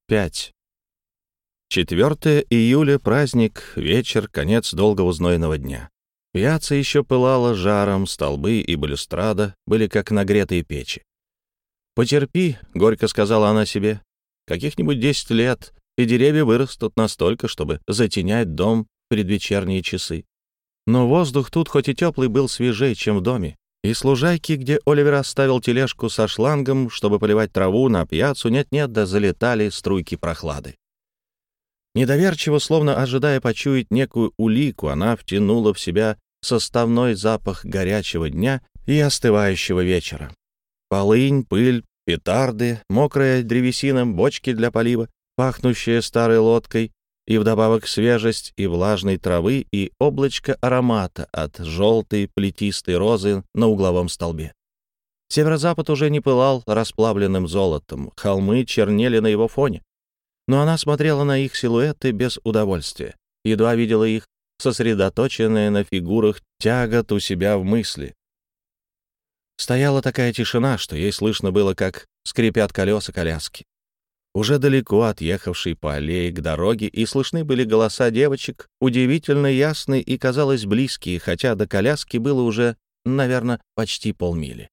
5. 4 июля, праздник, вечер, конец долгого знойного дня. Пьяцца еще пылала жаром, столбы и балюстрада были как нагретые печи. «Потерпи», — горько сказала она себе, — «каких-нибудь 10 лет, и деревья вырастут настолько, чтобы затенять дом в предвечерние часы». Но воздух тут хоть и теплый был свежей, чем в доме, и с лужайки, где Оливер оставил тележку со шлангом, чтобы поливать траву, на пьяцу нет-нет да залетали струйки прохлады. Недоверчиво, словно ожидая почуять некую улику, она втянула в себя составной запах горячего дня и остывающего вечера. Полынь, пыль, петарды, мокрая древесина, бочки для полива, пахнущая старой лодкой, и вдобавок свежесть и влажной травы, и облачко аромата от желтой плетистой розы на угловом столбе. Северо-запад уже не пылал расплавленным золотом, холмы чернели на его фоне. Но она смотрела на их силуэты без удовольствия, едва видела их, сосредоточенная на фигурах, тягот у себя в мысли. Стояла такая тишина, что ей слышно было, как скрипят колеса коляски. Уже далеко отъехавшей по аллее к дороге, и слышны были голоса девочек, удивительно ясные и, казалось, близкие, хотя до коляски было уже, наверное, почти полмили.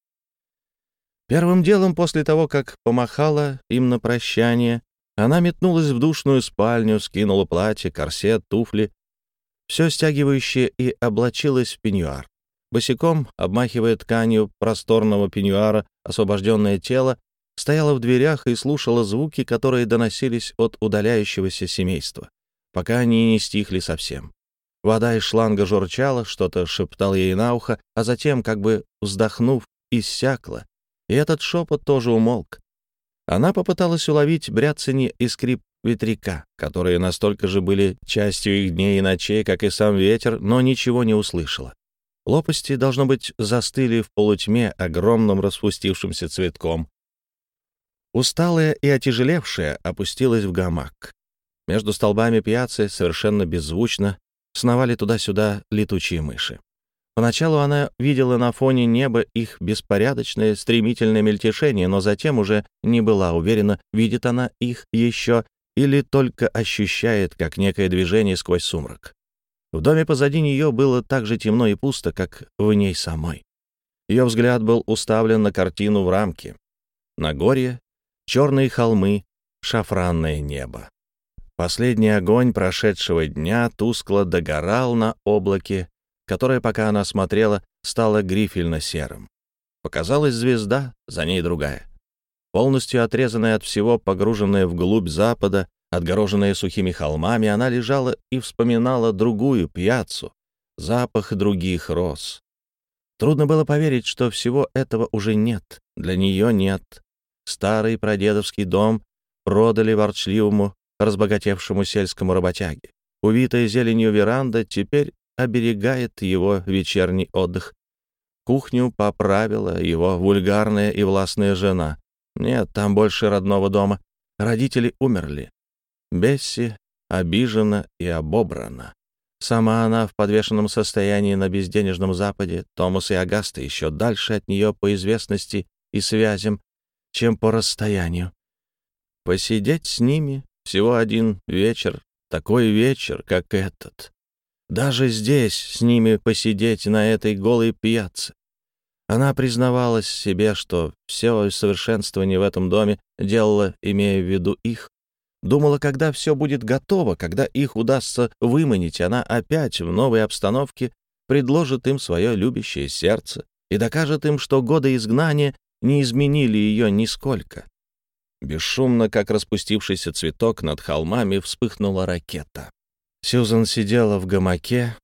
Первым делом, после того, как помахала им на прощание, она метнулась в душную спальню, скинула платье, корсет, туфли, все стягивающее, и облачилась в пеньюар. Босиком, обмахивая тканью просторного пеньюара освобожденное тело, стояла в дверях и слушала звуки, которые доносились от удаляющегося семейства, пока они не стихли совсем. Вода из шланга журчала, что-то шептал ей на ухо, а затем, как бы вздохнув, иссякла, и этот шепот тоже умолк. Она попыталась уловить бряцанье и скрип ветряка, которые настолько же были частью их дней и ночей, как и сам ветер, но ничего не услышала. Лопасти, должно быть, застыли в полутьме огромным распустившимся цветком. Усталая и отяжелевшая опустилась в гамак. Между столбами пьяцы совершенно беззвучно сновали туда-сюда летучие мыши. Поначалу она видела на фоне неба их беспорядочное, стремительное мельтешение, но затем уже не была уверена, видит она их еще или только ощущает, как некое движение сквозь сумрак. В доме позади нее было так же темно и пусто, как в ней самой. Ее взгляд был уставлен на картину в рамке. Нагорье, черные холмы, шафранное небо. Последний огонь прошедшего дня тускло догорал на облаке, которое, пока она смотрела, стало грифельно-серым. Показалась звезда, за ней другая. Полностью отрезанная от всего, погруженная вглубь запада, отгороженная сухими холмами, она лежала и вспоминала другую пьяцу, запах других роз. Трудно было поверить, что всего этого уже нет, для нее нет. Старый прадедовский дом продали ворчливому, разбогатевшему сельскому работяге. Увитая зеленью веранда теперь оберегает его вечерний отдых. Кухню поправила его вульгарная и властная жена. Нет, там больше родного дома. Родители умерли. Бесси обижена и обобрана. Сама она в подвешенном состоянии на безденежном Западе. Томас и Агаста еще дальше от нее по известности и связям, чем по расстоянию. Посидеть с ними всего один вечер, такой вечер, как этот. Даже здесь с ними посидеть на этой голой пьяце. Она признавалась себе, что все совершенствование в этом доме делала, имея в виду их. Думала, когда все будет готово, когда их удастся выманить, она опять в новой обстановке предложит им свое любящее сердце и докажет им, что годы изгнания не изменили ее нисколько. Бесшумно, как распустившийся цветок, над холмами вспыхнула ракета. Сьюзан сидела в гамаке,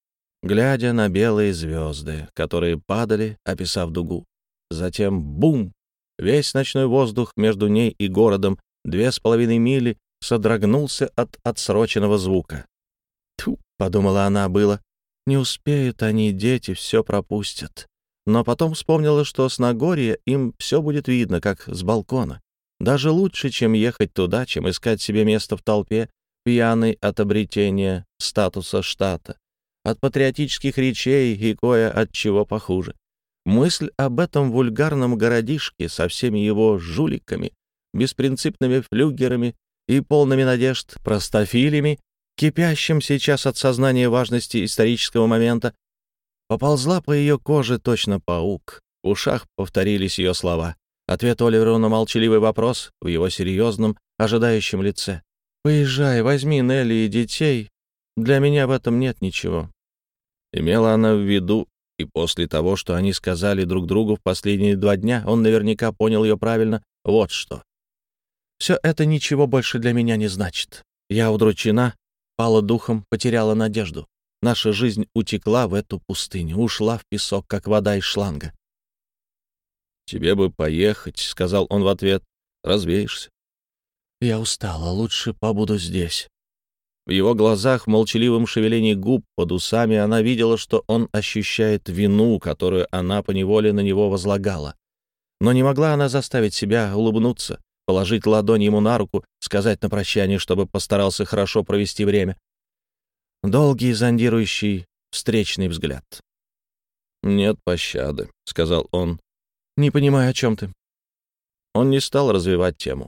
глядя на белые звезды, которые падали, описав дугу. Затем бум! Весь ночной воздух между ней и городом 2,5 мили содрогнулся от отсроченного звука. «Тьфу!» — подумала она было. «Не успеют они, дети, все пропустят». Но потом вспомнила, что с Нагорья им все будет видно, как с балкона. Даже лучше, чем ехать туда, чем искать себе место в толпе, пьяный от обретения статуса штата, от патриотических речей и кое от чего похуже. Мысль об этом вульгарном городишке со всеми его жуликами, беспринципными флюгерами и полными надежд простофилями, кипящим сейчас от сознания важности исторического момента, поползла по ее коже точно паук. В ушах повторились ее слова. Ответ Оливеру на молчаливый вопрос в его серьезном, ожидающем лице. «Поезжай, возьми Нелли и детей. Для меня в этом нет ничего». Имела она в виду, и после того, что они сказали друг другу в последние 2 дня, он наверняка понял ее правильно, вот что. «Все это ничего больше для меня не значит. Я удручена, пала духом, потеряла надежду. Наша жизнь утекла в эту пустыню, ушла в песок, как вода из шланга». «Тебе бы поехать», — сказал он в ответ, — «развеешься». «Я устала, лучше побуду здесь». В его глазах, в молчаливом шевелении губ под усами, она видела, что он ощущает вину, которую она поневоле на него возлагала. Но не могла она заставить себя улыбнуться, положить ладонь ему на руку, сказать на прощание, чтобы постарался хорошо провести время. Долгий зондирующий встречный взгляд. «Нет пощады», — сказал он. «Не понимаю, о чем ты». Он не стал развивать тему.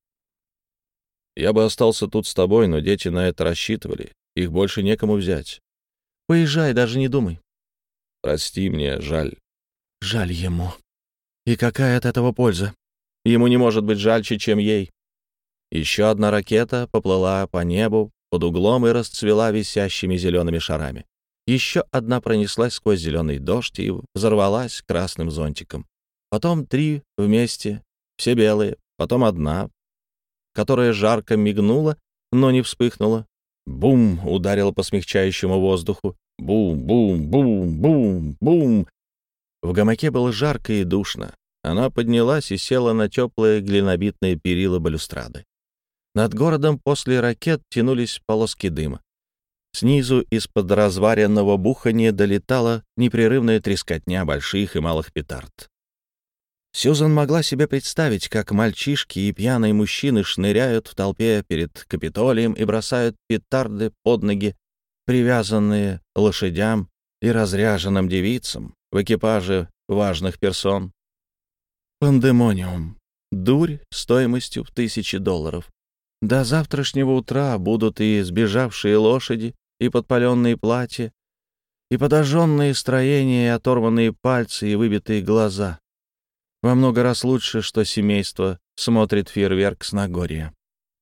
«Я бы остался тут с тобой, но дети на это рассчитывали. Их больше некому взять». «Поезжай, даже не думай». «Прости, мне жаль». «Жаль ему. И какая от этого польза? Ему не может быть жальче, чем ей». Еще одна ракета поплыла по небу под углом и расцвела висящими зелеными шарами. Еще одна пронеслась сквозь зеленый дождь и взорвалась красным зонтиком. Потом 3 вместе, все белые, потом одна, которая жарко мигнула, но не вспыхнула. Бум! Ударила по смягчающему воздуху. Бум, бум, бум, бум, бум. В гамаке было жарко и душно. Она поднялась и села на теплые глинобитные перила балюстрады. Над городом после ракет тянулись полоски дыма. Снизу из-под разваренного буханья долетала непрерывная трескотня больших и малых петард. Сьюзан могла себе представить, как мальчишки и пьяные мужчины шныряют в толпе перед Капитолием и бросают петарды под ноги, привязанные лошадям и разряженным девицам в экипаже важных персон. Пандемониум. Дурь стоимостью в $1000. До завтрашнего утра будут и сбежавшие лошади, и подпаленные платья, и подожженные строения, и оторванные пальцы, и выбитые глаза. Во много раз лучше, что семейство смотрит фейерверк с Нагорья.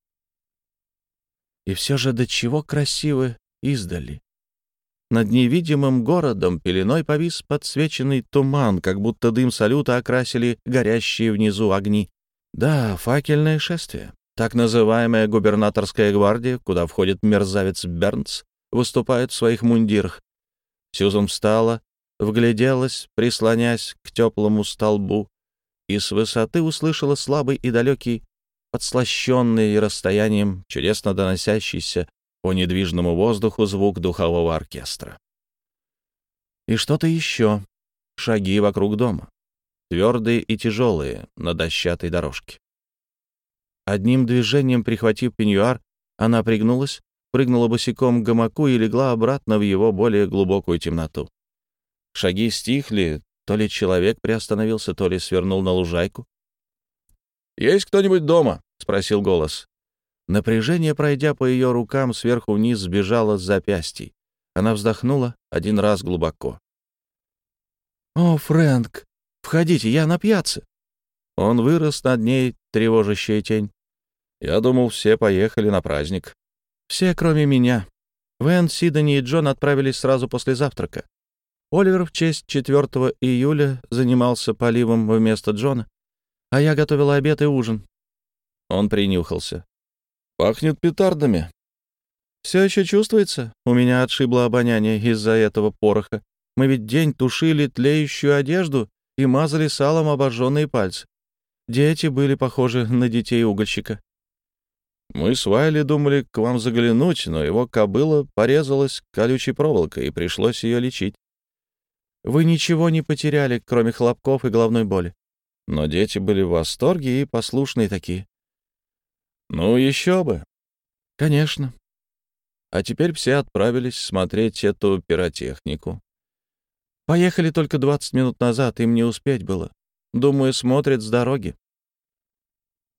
И все же до чего красивы издали. Над невидимым городом пеленой повис подсвеченный туман, как будто дым салюта окрасили горящие внизу огни. Да, факельное шествие. Так называемая губернаторская гвардия, куда входит мерзавец Бернс, выступает в своих мундирах. Сьюзан встала, вгляделась, прислонясь к теплому столбу, и с высоты услышала слабый и далекий, подслащенный расстоянием, чудесно доносящийся по недвижному воздуху звук духового оркестра. И что-то еще. Шаги вокруг дома. Твердые и тяжелые, на дощатой дорожке. Одним движением, прихватив пеньюар, она пригнулась, прыгнула босиком к гамаку и легла обратно в его более глубокую темноту. Шаги стихли, то ли человек приостановился, то ли свернул на лужайку. «Есть кто-нибудь дома?» — спросил голос. Напряжение, пройдя по ее рукам, сверху вниз сбежало с запястий. Она вздохнула 1 раз глубоко. «О, Фрэнк, входите, я на пьяце». Он вырос над ней, тревожащая тень. «Я думал, все поехали на праздник». «Все, кроме меня. Вэн, Сидони и Джон отправились сразу после завтрака. Оливер в честь 4 июля занимался поливом вместо Джона, а я готовила обед и ужин». Он принюхался. «Пахнет петардами». «Все еще чувствуется? У меня отшибло обоняние из-за этого пороха. Мы ведь день тушили тлеющую одежду и мазали салом обожженные пальцы. Дети были похожи на детей угольщика». «Мы с Вайли думали к вам заглянуть, но его кобыла порезалась колючей проволокой, и пришлось ее лечить». «Вы ничего не потеряли, кроме хлопков и головной боли. Но дети были в восторге и послушные такие». «Ну, еще бы». «Конечно». А теперь все отправились смотреть эту пиротехнику. Поехали только 20 минут назад, им не успеть было. Думаю, смотрят с дороги.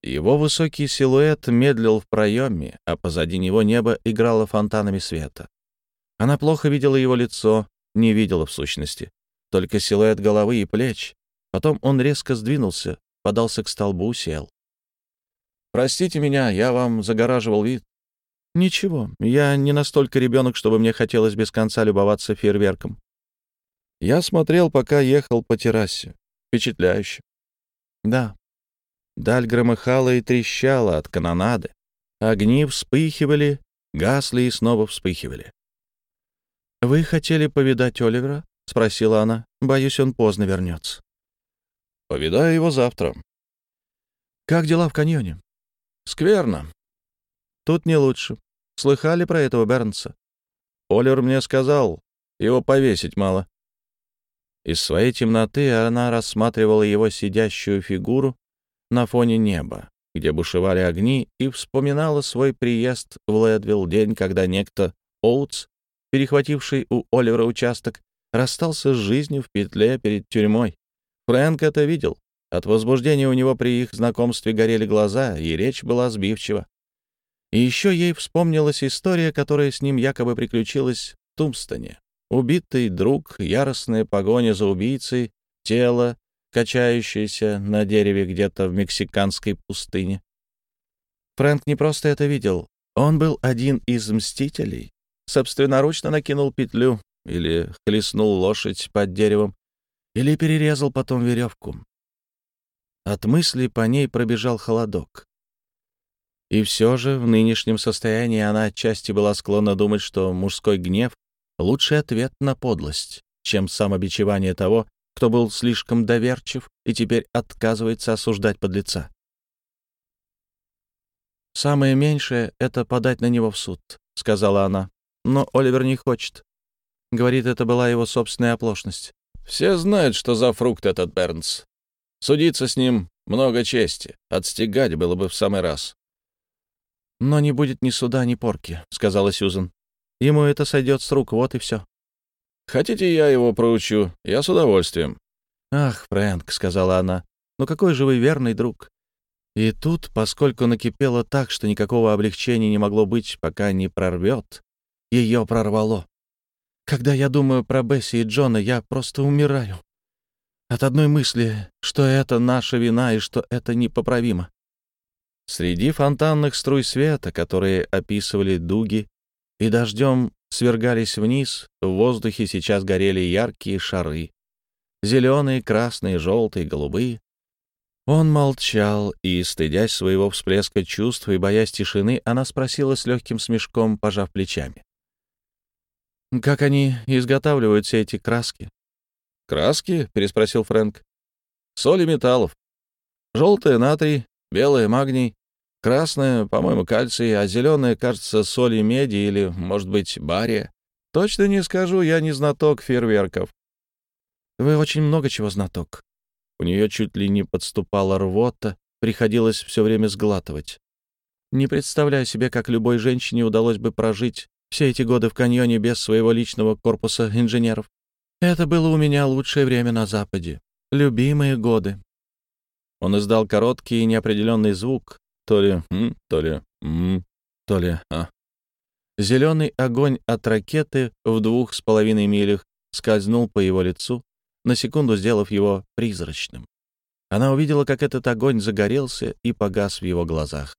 Его высокий силуэт медлил в проеме, а позади него небо играло фонтанами света. Она плохо видела его лицо, не видела в сущности, только силуэт головы и плеч. Потом он резко сдвинулся, подался к столбу, сел. «Простите меня, я вам загораживал вид». «Ничего, я не настолько ребенок, чтобы мне хотелось без конца любоваться фейерверком». Я смотрел, пока ехал по террасе. Впечатляюще. Да. Даль громыхала и трещала от канонады. Огни вспыхивали, гасли и снова вспыхивали. «Вы хотели повидать Оливера?» — спросила она. «Боюсь, он поздно вернется». «Повидаю его завтра». «Как дела в каньоне?» «Скверно». «Тут не лучше. Слыхали про этого Бернса?» «Оливер мне сказал, его повесить мало». Из своей темноты она рассматривала его сидящую фигуру на фоне неба, где бушевали огни, и вспоминала свой приезд в Лэдвилл, день, когда некто Оутс, перехвативший у Оливера участок, расстался с жизнью в петле перед тюрьмой. Фрэнк это видел. От возбуждения у него при их знакомстве горели глаза, и речь была сбивчива. И еще ей вспомнилась история, которая с ним якобы приключилась в Тумстоне. Убитый друг, яростная погоня за убийцей, тело, качающееся на дереве где-то в мексиканской пустыне. Фрэнк не просто это видел. Он был один из мстителей. Собственноручно накинул петлю или хлестнул лошадь под деревом, или перерезал потом веревку. От мысли по ней пробежал холодок. И все же в нынешнем состоянии она отчасти была склонна думать, что мужской гнев — лучший ответ на подлость, чем самобичевание того, кто был слишком доверчив и теперь отказывается осуждать подлеца. «Самое меньшее — это подать на него в суд», — сказала она. «Но Оливер не хочет. Говорит, это была его собственная оплошность». «Все знают, что за фрукт этот Бернс. Судиться с ним много чести. Отстегать было бы в самый раз». «Но не будет ни суда, ни порки», — сказала Сьюзен. «Ему это сойдет с рук, вот и все». «Хотите, я его проучу? Я с удовольствием». «Ах, Фрэнк», — сказала она, — «ну какой же вы верный друг». И тут, поскольку накипело так, что никакого облегчения не могло быть, пока не прорвет, ее прорвало. Когда я думаю про Бесси и Джона, я просто умираю. От одной мысли, что это наша вина и что это непоправимо. Среди фонтанных струй света, которые описывали дуги и дождем свергались вниз, в воздухе сейчас горели яркие шары. Зеленые, красные, желтые, голубые. Он молчал, и, стыдясь своего всплеска чувств и боясь тишины, она спросила с легким смешком, пожав плечами. «Как они изготавливают все эти краски?» «Краски?» — переспросил Фрэнк. «Соли металлов. Желтая — натрий, белая — магний, красная, по-моему, кальций, а зеленая, кажется, соли меди или, может быть, бария. Точно не скажу, я не знаток фейерверков». «Вы очень много чего знаток». У нее чуть ли не подступала рвота, приходилось все время сглатывать. Не представляю себе, как любой женщине удалось бы прожить все эти годы в каньоне без своего личного корпуса инженеров. Это было у меня лучшее время на Западе. Любимые годы. Он издал короткий и неопределенный звук, то ли «м», то ли «м», то ли «а». Зеленый огонь от ракеты в 2,5 милях скользнул по его лицу, на секунду сделав его призрачным. Она увидела, как этот огонь загорелся и погас в его глазах.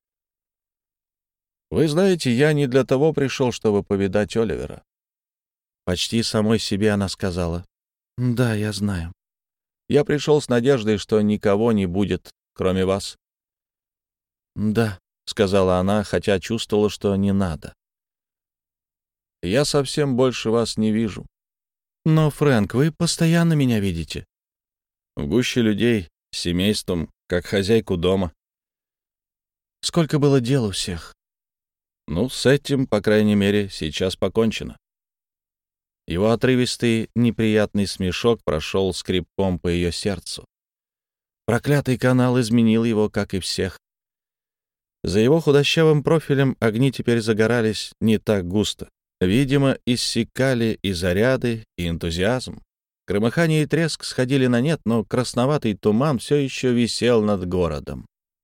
«Вы знаете, я не для того пришел, чтобы повидать Оливера». Почти самой себе она сказала. «Да, я знаю. Я пришел с надеждой, что никого не будет, кроме вас». «Да», — сказала она, хотя чувствовала, что не надо. «Я совсем больше вас не вижу». «Но, Фрэнк, вы постоянно меня видите». «В гуще людей, с семейством, как хозяйку дома». «Сколько было дел у всех?» «Ну, с этим, по крайней мере, сейчас покончено». Его отрывистый, неприятный смешок прошел скребком по ее сердцу. Проклятый канал изменил его, как и всех. За его худощавым профилем огни теперь загорались не так густо. Видимо, иссякали и заряды, и энтузиазм. Громыхание и треск сходили на нет, но красноватый туман все еще висел над городом.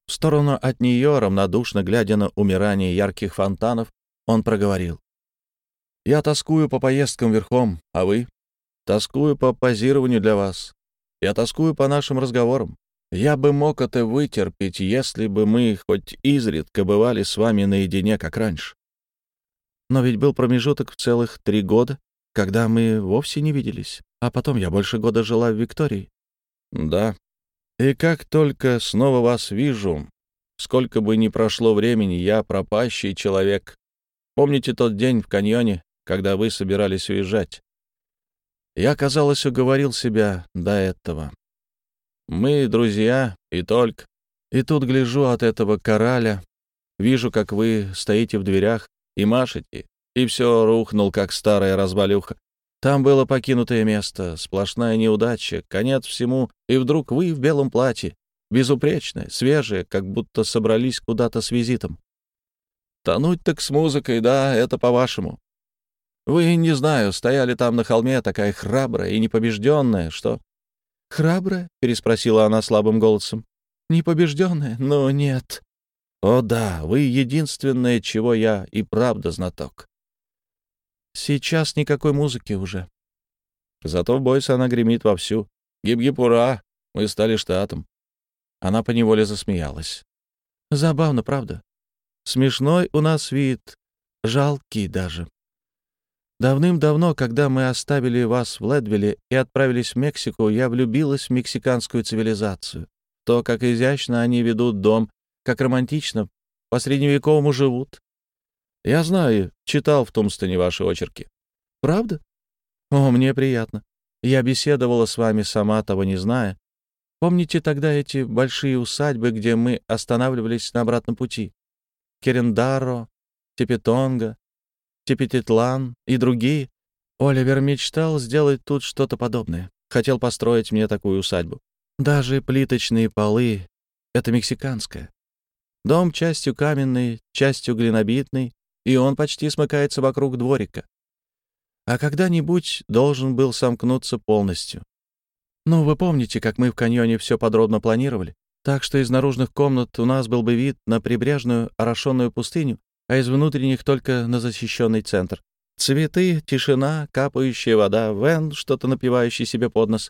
В сторону от нее, равнодушно глядя на умирание ярких фонтанов, он проговорил. «Я тоскую по поездкам верхом, а вы?» «Тоскую по позированию для вас. Я тоскую по нашим разговорам. Я бы мог это вытерпеть, если бы мы хоть изредка бывали с вами наедине, как раньше. Но ведь был промежуток в целых 3 года, когда мы вовсе не виделись, а потом я больше года жила в Виктории». «Да. И как только снова вас вижу, сколько бы ни прошло времени, я пропащий человек. Помните тот день в каньоне, когда вы собирались уезжать? Я, казалось, уговорил себя до этого. Мы друзья и только. И тут гляжу от этого кораля, вижу, как вы стоите в дверях и машете, и все рухнул, как старая развалюха. Там было покинутое место, сплошная неудача, конец всему, и вдруг вы в белом платье, безупречная, свежая, как будто собрались куда-то с визитом. Тонуть так с музыкой, да, это по-вашему. Вы, не знаю, стояли там на холме, такая храбрая и непобежденная, что...» «Храбрая?» — переспросила она слабым голосом. «Непобежденная? Ну, нет». «О да, вы единственное, чего я и правда знаток». «Сейчас никакой музыки уже». Зато в Бойсе она гремит вовсю. «Гип-гип, ура! Мы стали штатом». Она поневоле засмеялась. «Забавно, правда? Смешной у нас вид, жалкий даже. Давным-давно, когда мы оставили вас в Ледвилле и отправились в Мексику, я влюбилась в мексиканскую цивилизацию. То, как изящно они ведут дом, как романтично, по-средневековому живут. Я знаю, читал в Тумстоне ваши очерки. Правда? О, мне приятно. Я беседовала с вами, сама того не зная. Помните тогда эти большие усадьбы, где мы останавливались на обратном пути? Керендаро, Тепетонга, Тепетитлан и другие. Оливер мечтал сделать тут что-то подобное. Хотел построить мне такую усадьбу. Даже плиточные полы — это мексиканское. Дом частью каменный, частью глинобитный, и он почти смыкается вокруг дворика. А когда-нибудь должен был сомкнуться полностью. Ну, вы помните, как мы в каньоне все подробно планировали? Так что из наружных комнат у нас был бы вид на прибрежную орошенную пустыню, а из внутренних только на защищенный центр. Цветы, тишина, капающая вода, Вен, что-то напивающий себе под нос.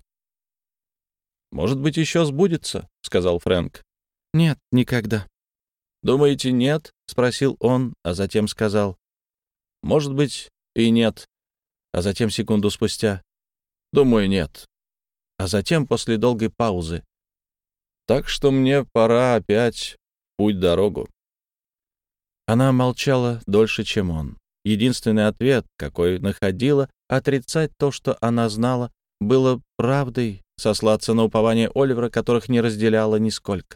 «Может быть, еще сбудется», — сказал Фрэнк. «Нет, никогда». «Думаете, нет?» — спросил он, а затем сказал. «Может быть, и нет». А затем секунду спустя. «Думаю, нет». А затем после долгой паузы. «Так что мне пора опять в путь-дорогу». Она молчала дольше, чем он. Единственный ответ, какой находила, отрицать то, что она знала, было правдой, сослаться на упование Оливера, которых не разделяла нисколько.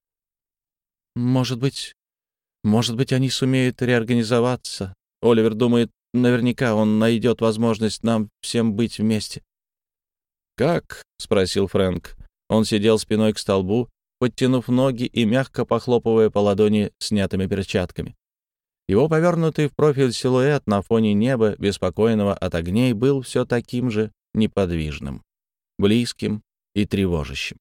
Может быть, они сумеют реорганизоваться. Оливер думает, наверняка он найдет возможность нам всем быть вместе. «Как?» — спросил Фрэнк. Он сидел спиной к столбу, подтянув ноги и мягко похлопывая по ладони снятыми перчатками. Его повернутый в профиль силуэт на фоне неба, беспокойного от огней, был все таким же неподвижным, близким и тревожащим.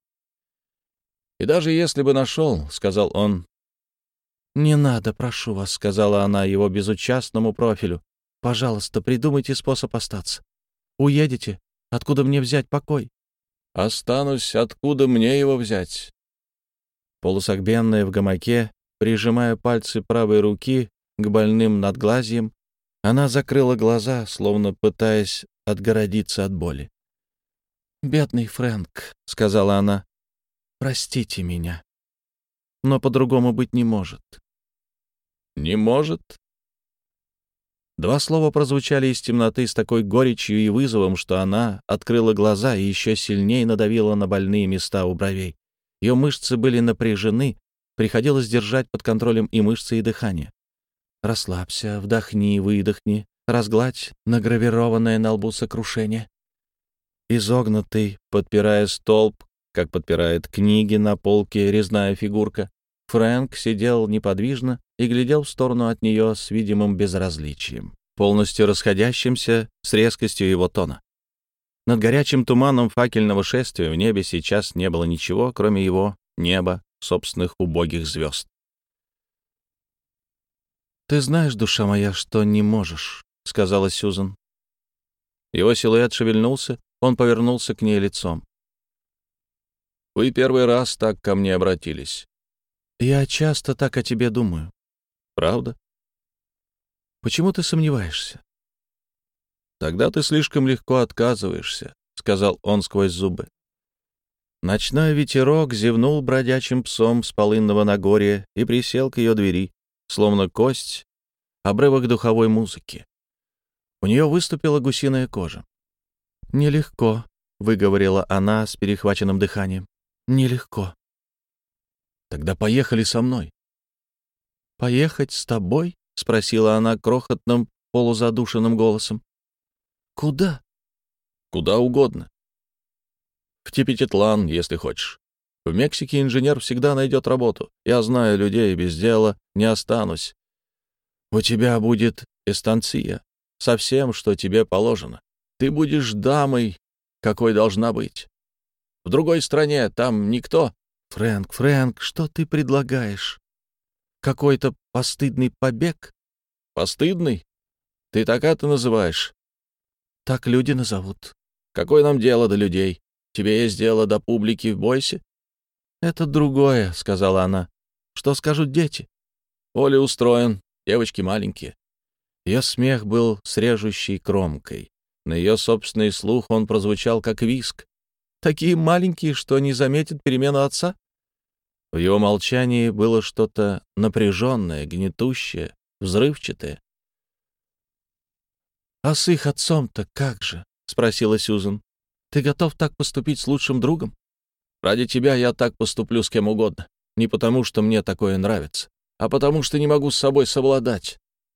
«И даже если бы нашел, — сказал он, — «Не надо, прошу вас», — сказала она его безучастному профилю. «Пожалуйста, придумайте способ остаться. Уедете? Откуда мне взять покой?» «Останусь, откуда мне его взять?» Полусогбенная в гамаке, прижимая пальцы правой руки к больным надглазьям, она закрыла глаза, словно пытаясь отгородиться от боли. «Бедный Фрэнк», — сказала она, — «простите меня. Но по-другому быть не может». «Не может?» Два слова прозвучали из темноты с такой горечью и вызовом, что она открыла глаза и еще сильнее надавила на больные места у бровей. Ее мышцы были напряжены, приходилось держать под контролем и мышцы, и дыхание. «Расслабься, вдохни, выдохни, разгладь награвированное на лбу сокрушение». Изогнутый, подпирая столб, как подпирает книги на полке резная фигурка, Фрэнк сидел неподвижно и глядел в сторону от нее с видимым безразличием, полностью расходящимся с резкостью его тона. Над горячим туманом факельного шествия в небе сейчас не было ничего, кроме его, неба, собственных убогих звезд. «Ты знаешь, душа моя, что не можешь», — сказала Сьюзан. Его силуэт шевельнулся, он повернулся к ней лицом. «Вы первый раз так ко мне обратились». «Я часто так о тебе думаю». «Правда?» «Почему ты сомневаешься?» «Тогда ты слишком легко отказываешься», — сказал он сквозь зубы. Ночной ветерок зевнул бродячим псом с полынного Нагорья и присел к ее двери, словно кость, обрывок духовой музыки. У нее выступила гусиная кожа. «Нелегко», — выговорила она с перехваченным дыханием. «Нелегко». «Тогда поехали со мной». «Поехать с тобой?» — спросила она крохотным, полузадушенным голосом. «Куда?» «Куда угодно. В Тепетитлан, если хочешь. В Мексике инженер всегда найдет работу. Я знаю людей, без дела не останусь. У тебя будет эстанция, со всем, что тебе положено. Ты будешь дамой, какой должна быть. В другой стране там никто». «Фрэнк, что ты предлагаешь? Какой-то постыдный побег?» «Постыдный? Ты так это называешь?» «Так люди назовут». «Какое нам дело до людей? Тебе есть дело до публики в Бойсе?» «Это другое», — сказала она. «Что скажут дети?» «Оля устроен, девочки маленькие». Ее смех был с режущей кромкой. На ее собственный слух он прозвучал как виск. «Такие маленькие, что не заметят перемену отца?» В его молчании было что-то напряженное, гнетущее, взрывчатое. «А с их отцом-то как же?» — спросила Сьюзан. «Ты готов так поступить с лучшим другом?» «Ради тебя я так поступлю с кем угодно. Не потому, что мне такое нравится, а потому, что не могу с собой совладать».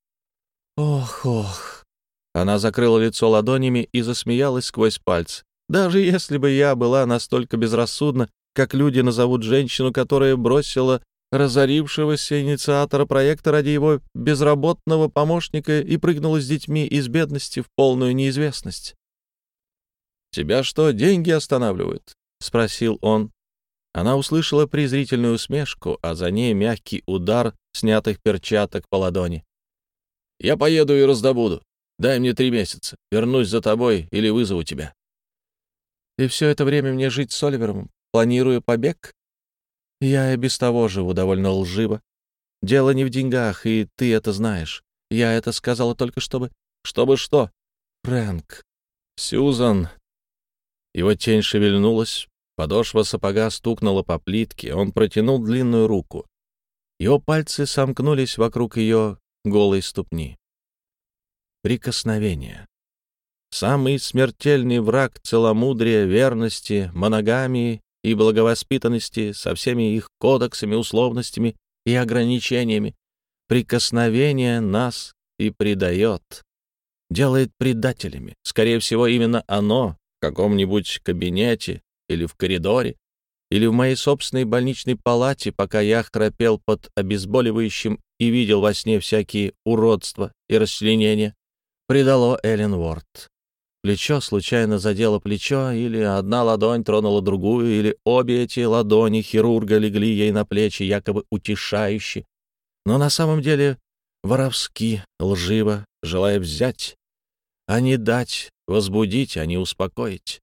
«Ох». Она закрыла лицо ладонями и засмеялась сквозь пальцы. «Даже если бы я была настолько безрассудна, как люди назовут женщину, которая бросила разорившегося инициатора проекта ради его безработного помощника и прыгнула с детьми из бедности в полную неизвестность». «Тебя что, деньги останавливают?» — спросил он. Она услышала презрительную усмешку, а за ней мягкий удар снятых перчаток по ладони. «Я поеду и раздобуду. Дай мне 3 месяца. Вернусь за тобой или вызову тебя». «И все это время мне жить с Оливером, планируя побег? Я и без того живу довольно лживо. Дело не в деньгах, и ты это знаешь. Я это сказала только чтобы...» «Чтобы что?» «Фрэнк». «Сьюзан». Его тень шевельнулась, подошва сапога стукнула по плитке, он протянул длинную руку. Его пальцы сомкнулись вокруг ее голой ступни. Прикосновение. Самый смертельный враг целомудрия, верности, моногамии и благовоспитанности со всеми их кодексами, условностями и ограничениями. Прикосновение нас и предает. Делает предателями. Скорее всего, именно оно в каком-нибудь кабинете или в коридоре, или в моей собственной больничной палате, пока я храпел под обезболивающим и видел во сне всякие уродства и расчленения, предало Эллен Уорд. Плечо случайно задело плечо, или одна ладонь тронула другую, или обе эти ладони хирурга легли ей на плечи, якобы утешающе, но на самом деле воровски, лживо, желая взять, а не дать, возбудить, а не успокоить.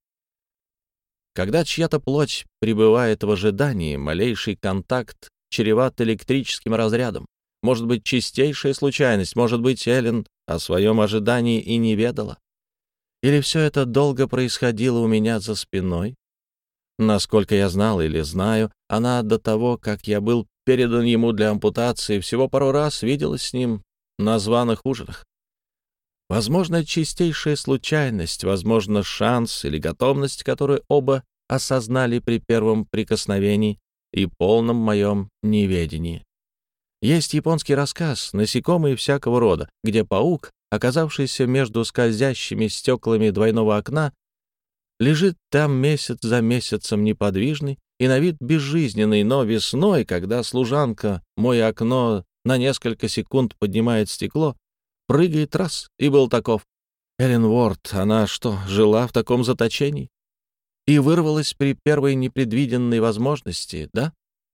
Когда чья-то плоть пребывает в ожидании, малейший контакт чреват электрическим разрядом. Может быть, чистейшая случайность, может быть, Эллен о своем ожидании и не ведала. Или все это долго происходило у меня за спиной? Насколько я знал или знаю, она до того, как я был передан ему для ампутации, всего пару раз виделась с ним на званых ужинах. Возможно, чистейшая случайность, возможно, шанс или готовность, которую оба осознали при первом прикосновении и полном моем неведении. Есть японский рассказ «Насекомые всякого рода», где паук, оказавшийся между скользящими стеклами двойного окна, лежит там месяц за месяцем неподвижный и на вид безжизненный, но весной, когда служанка, моя окно, на несколько секунд поднимает стекло, прыгает раз, и был таков. Эллен Уорд, она что, жила в таком заточении? И вырвалась при первой непредвиденной возможности, да?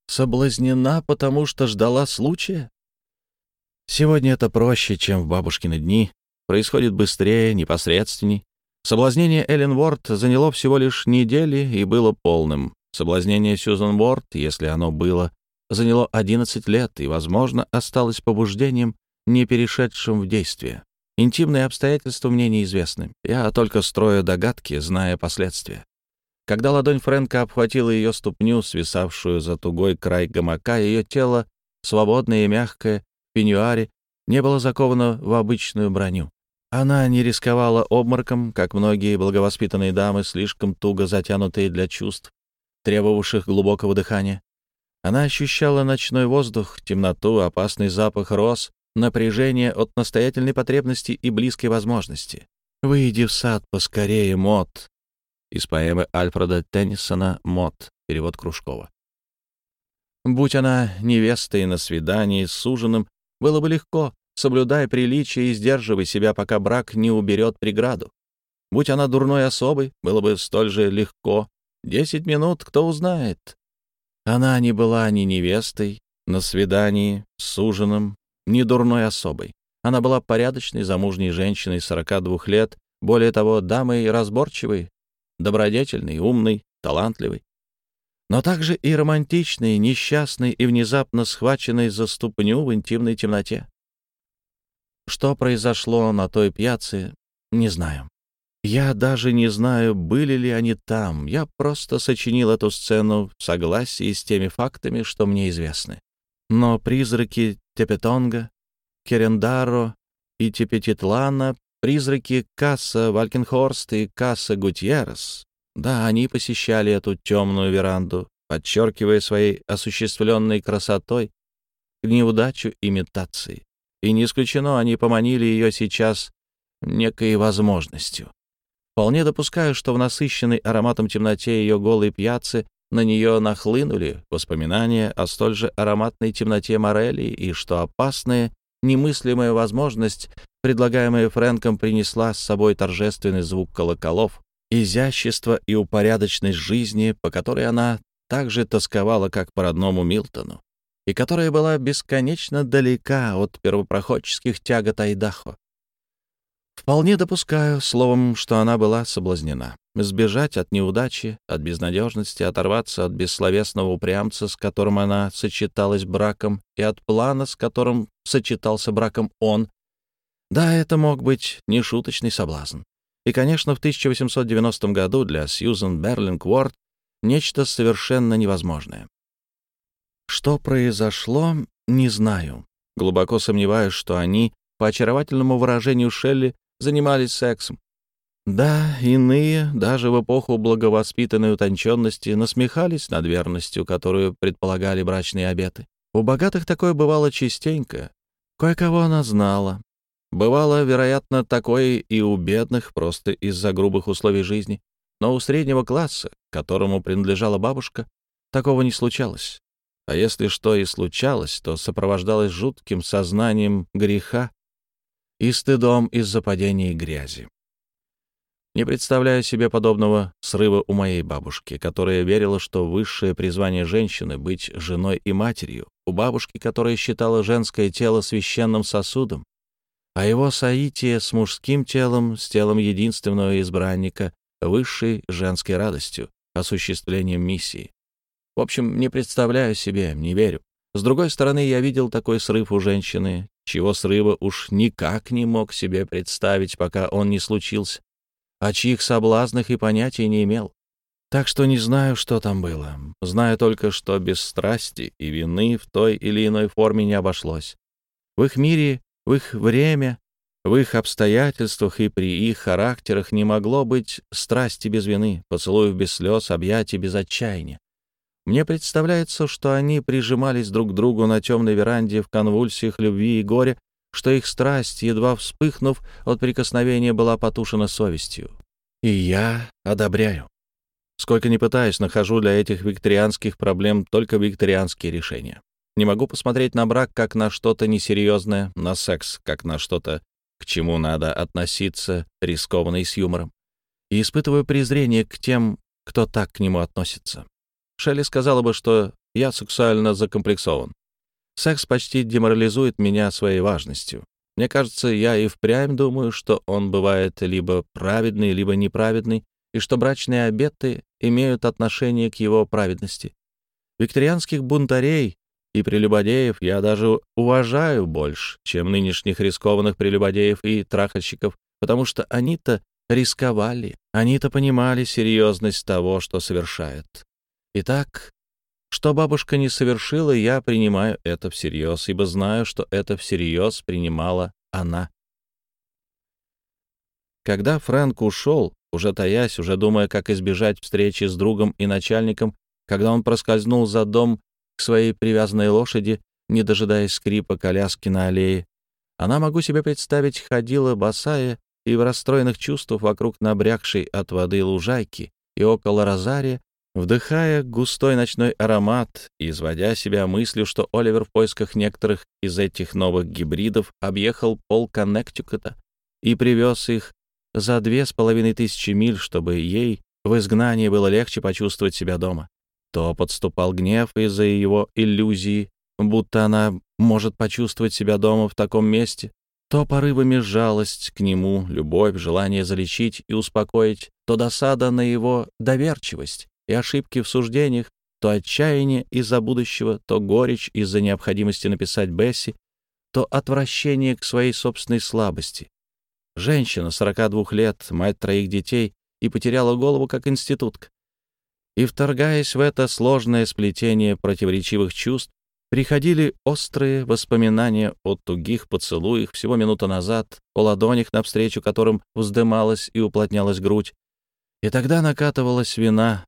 Соблазнена, потому что ждала случая? Сегодня это проще, чем в бабушкины дни. Происходит быстрее, непосредственней. Соблазнение Эллен Уорд заняло всего лишь недели и было полным. Соблазнение Сьюзан Уорд, если оно было, заняло 11 лет и, возможно, осталось побуждением, не перешедшим в действие. Интимные обстоятельства мне неизвестны. Я только строю догадки, зная последствия. Когда ладонь Фрэнка обхватила ее ступню, свисавшую за тугой край гамака, ее тело, свободное и мягкое, в пеньюаре, не было заковано в обычную броню. Она не рисковала обмороком, как многие благовоспитанные дамы, слишком туго затянутые для чувств, требовавших глубокого дыхания. Она ощущала ночной воздух, темноту, опасный запах роз, напряжение от настоятельной потребности и близкой возможности. «Выйди в сад поскорее, Мот», из поэмы Альфреда Теннисона «Мот», перевод Кружкова. Будь она невестой на свидании с суженым, было бы легко, соблюдай приличие и сдерживай себя, пока брак не уберет преграду. Будь она дурной особой, было бы столь же легко. 10 минут, кто узнает. Она не была ни невестой на свидании с суженым, ни дурной особой. Она была порядочной замужней женщиной 42 лет, более того, дамой разборчивой, добродетельной, умной, талантливой, но также и романтичной, несчастной и внезапно схваченной за ступню в интимной темноте. Что произошло на той пьяце, не знаю. Я даже не знаю, были ли они там. Я просто сочинил эту сцену в согласии с теми фактами, что мне известны. Но призраки Тепетонга, Керендаро и Тепетитлана, призраки Касса Валькенхорст и Касса Гутьеррес, да, они посещали эту темную веранду, подчеркивая своей осуществленной красотой неудачу имитации. И не исключено, они поманили ее сейчас некой возможностью. Вполне допускаю, что в насыщенной ароматом темноте ее голой пьяцы на нее нахлынули воспоминания о столь же ароматной темноте Морелли, и что опасная, немыслимая возможность, предлагаемая Фрэнком, принесла с собой торжественный звук колоколов, изящество и упорядоченность жизни, по которой она так же тосковала, как по родному Милтону, и которая была бесконечно далека от первопроходческих тягот Айдахо. Вполне допускаю, словом, что она была соблазнена. Сбежать от неудачи, от безнадежности, оторваться от бессловесного упрямца, с которым она сочеталась браком, и от плана, с которым сочетался браком он. Да, это мог быть нешуточный соблазн. И, конечно, в 1890 году для Сьюзан Берлинг Уорд нечто совершенно невозможное. Что произошло, не знаю. Глубоко сомневаюсь, что они, по очаровательному выражению Шелли, занимались сексом. Да, иные, даже в эпоху благовоспитанной утонченности, насмехались над верностью, которую предполагали брачные обеты. У богатых такое бывало частенько. Кое-кого она знала. Бывало, вероятно, такое и у бедных, просто из-за грубых условий жизни. Но у среднего класса, которому принадлежала бабушка, такого не случалось. А если что и случалось, то сопровождалось жутким сознанием греха и стыдом из-за падения и грязи. Не представляю себе подобного срыва у моей бабушки, которая верила, что высшее призвание женщины — быть женой и матерью, у бабушки, которая считала женское тело священным сосудом, а его соитие с мужским телом, с телом единственного избранника, высшей женской радостью, осуществлением миссии. В общем, не представляю себе, не верю. С другой стороны, я видел такой срыв у женщины, чего срыва уж никак не мог себе представить, пока он не случился, о чьих соблазнах и понятия не имел. Так что не знаю, что там было. Знаю только, что без страсти и вины в той или иной форме не обошлось. В их мире, в их время, в их обстоятельствах и при их характерах не могло быть страсти без вины, поцелуев без слез, объятий без отчаяния. Мне представляется, что они прижимались друг к другу на темной веранде в конвульсиях любви и горя, что их страсть, едва вспыхнув от прикосновения, была потушена совестью. И я одобряю. Сколько ни пытаюсь, нахожу для этих викторианских проблем только викторианские решения. Не могу посмотреть на брак как на что-то несерьезное, на секс как на что-то, к чему надо относиться рискованно и с юмором. И испытываю презрение к тем, кто так к нему относится. Шелли сказала бы, что Я сексуально закомплексован. Секс почти деморализует меня своей важностью. Мне кажется, я и впрямь думаю, что он бывает либо праведный, либо неправедный, и что брачные обеты имеют отношение к его праведности. Викторианских бунтарей и прелюбодеев я даже уважаю больше, чем нынешних рискованных прелюбодеев и трахальщиков, потому что они-то рисковали, они-то понимали серьезность того, что совершают. Итак, что бабушка не совершила, я принимаю это всерьез, ибо знаю, что это всерьез принимала она. Когда Фрэнк ушел, уже таясь, уже думая, как избежать встречи с другом и начальником, когда он проскользнул за дом к своей привязанной лошади, не дожидаясь скрипа коляски на аллее, она, могу себе представить, ходила босая и в расстроенных чувствах вокруг набрякшей от воды лужайки и около розария, вдыхая густой ночной аромат и изводя себя мыслью, что Оливер в поисках некоторых из этих новых гибридов объехал пол Коннектикута и привез их за 2500 миль, чтобы ей в изгнании было легче почувствовать себя дома. То подступал гнев из-за его иллюзии, будто она может почувствовать себя дома в таком месте, то порывами жалость к нему, любовь, желание залечить и успокоить, то досада на его доверчивость и ошибки в суждениях, то отчаяние из-за будущего, то горечь из-за необходимости написать Бесси, то отвращение к своей собственной слабости. Женщина 42 лет, мать 3 детей, и потеряла голову как институтка. И, вторгаясь в это сложное сплетение противоречивых чувств, приходили острые воспоминания о тугих поцелуях всего минуту назад, о ладонях, навстречу которым вздымалась и уплотнялась грудь. И тогда накатывалась вина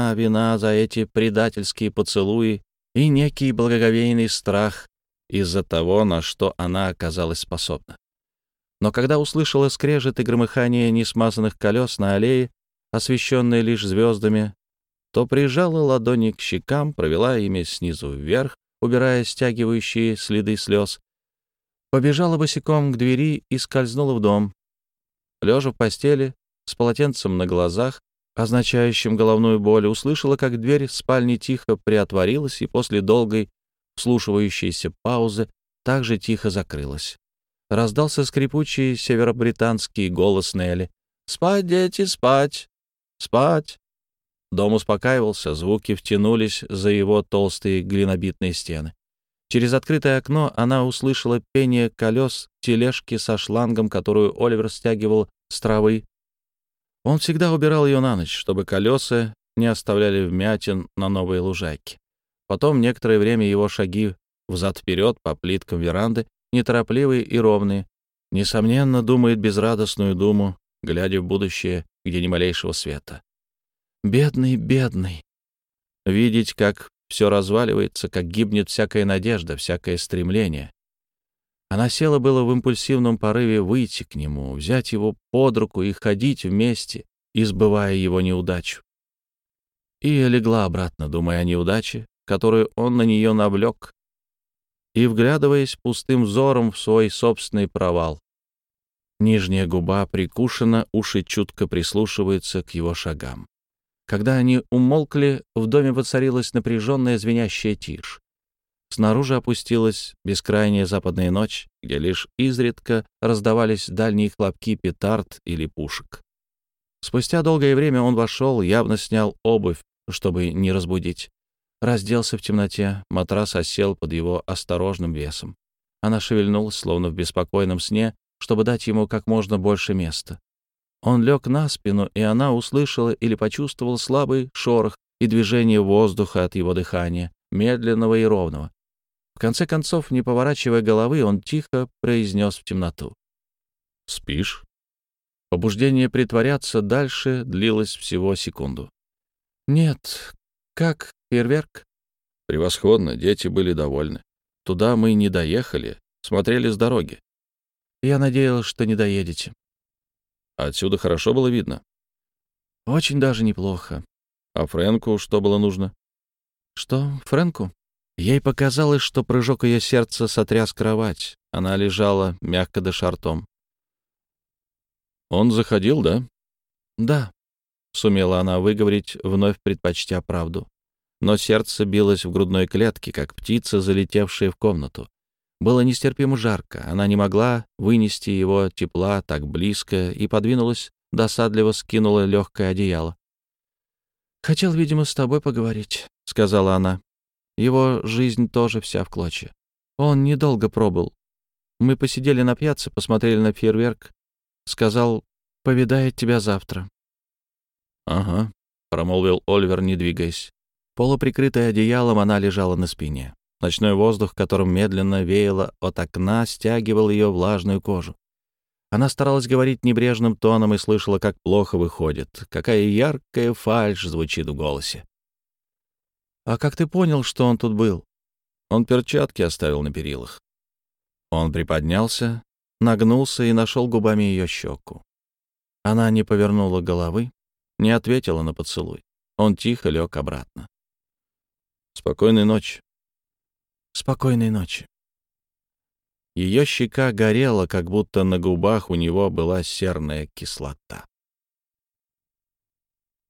за эти предательские поцелуи и некий благоговейный страх из-за того, на что она оказалась способна. Но когда услышала скрежет и громыхание несмазанных колес на аллее, освещенной лишь звездами, то прижала ладони к щекам, провела ими снизу вверх, убирая стягивающие следы слез, побежала босиком к двери и скользнула в дом. Лежа в постели, с полотенцем на глазах, означающим головную боль, услышала, как дверь спальни тихо приотворилась и после долгой вслушивающейся паузы также тихо закрылась. Раздался скрипучий северобританский голос Нелли. «Спать, дети, спать! Спать!» Дом успокаивался, звуки втянулись за его толстые глинобитные стены. Через открытое окно она услышала пение колес тележки со шлангом, которую Оливер стягивал с травы. Он всегда убирал ее на ночь, чтобы колеса не оставляли вмятин на новой лужайке. Потом некоторое время его шаги взад-вперед по плиткам веранды, неторопливые и ровные, несомненно, думает безрадостную думу, глядя в будущее, где ни малейшего света. Бедный, бедный. Видеть, как все разваливается, как гибнет всякая надежда, всякое стремление. Она села было в импульсивном порыве выйти к нему, взять его под руку и ходить вместе, избывая его неудачу. И легла обратно, думая о неудаче, которую он на нее навлек, и вглядываясь пустым взором в свой собственный провал. Нижняя губа прикушена, уши чутко прислушиваются к его шагам. Когда они умолкли, в доме воцарилась напряженная звенящая тишь. Снаружи опустилась бескрайняя западная ночь, где лишь изредка раздавались дальние хлопки петард или пушек. Спустя долгое время он вошел, явно снял обувь, чтобы не разбудить. Разделся в темноте, матрас осел под его осторожным весом. Она шевельнулась, словно в беспокойном сне, чтобы дать ему как можно больше места. Он лег на спину, и она услышала или почувствовала слабый шорох и движение воздуха от его дыхания, медленного и ровного. В конце концов, не поворачивая головы, он тихо произнес в темноту: «Спишь?» Побуждение притворяться дальше длилось всего секунду. «Нет. Как фейерверк?» «Превосходно, дети были довольны. Туда мы не доехали, смотрели с дороги». «Я надеялась, что не доедете». «Отсюда хорошо было видно?» «Очень даже неплохо». «А Фрэнку что было нужно?» «Что, Фрэнку?» Ей показалось, что прыжок ее сердца сотряс кровать. Она лежала, мягко дыша ртом. «Он заходил, да?» «Да», — сумела она выговорить, вновь предпочтя правду. но сердце билось в грудной клетке, как птица, залетевшая в комнату. Было нестерпимо жарко, она не могла вынести его тепла так близко и подвинулась, досадливо скинула легкое одеяло. «Хотел, видимо, с тобой поговорить», — сказала она. «Его жизнь тоже вся в клочья. Он недолго пробыл. Мы посидели на пьяце, посмотрели на фейерверк. Сказал, повидает тебя завтра». «Ага», — промолвил Оливер, не двигаясь. Полуприкрытая одеялом, она лежала на спине. Ночной воздух, которым медленно веяло от окна, стягивал ее влажную кожу. Она старалась говорить небрежным тоном и слышала, как плохо выходит, какая яркая фальшь звучит в голосе. «А как ты понял, что он тут был?» Он перчатки оставил на перилах. Он приподнялся, нагнулся и нашел губами ее щеку. Она не повернула головы, не ответила на поцелуй. Он тихо лег обратно. «Спокойной ночи». «Спокойной ночи». Ее щека горела, как будто на губах у него была серная кислота.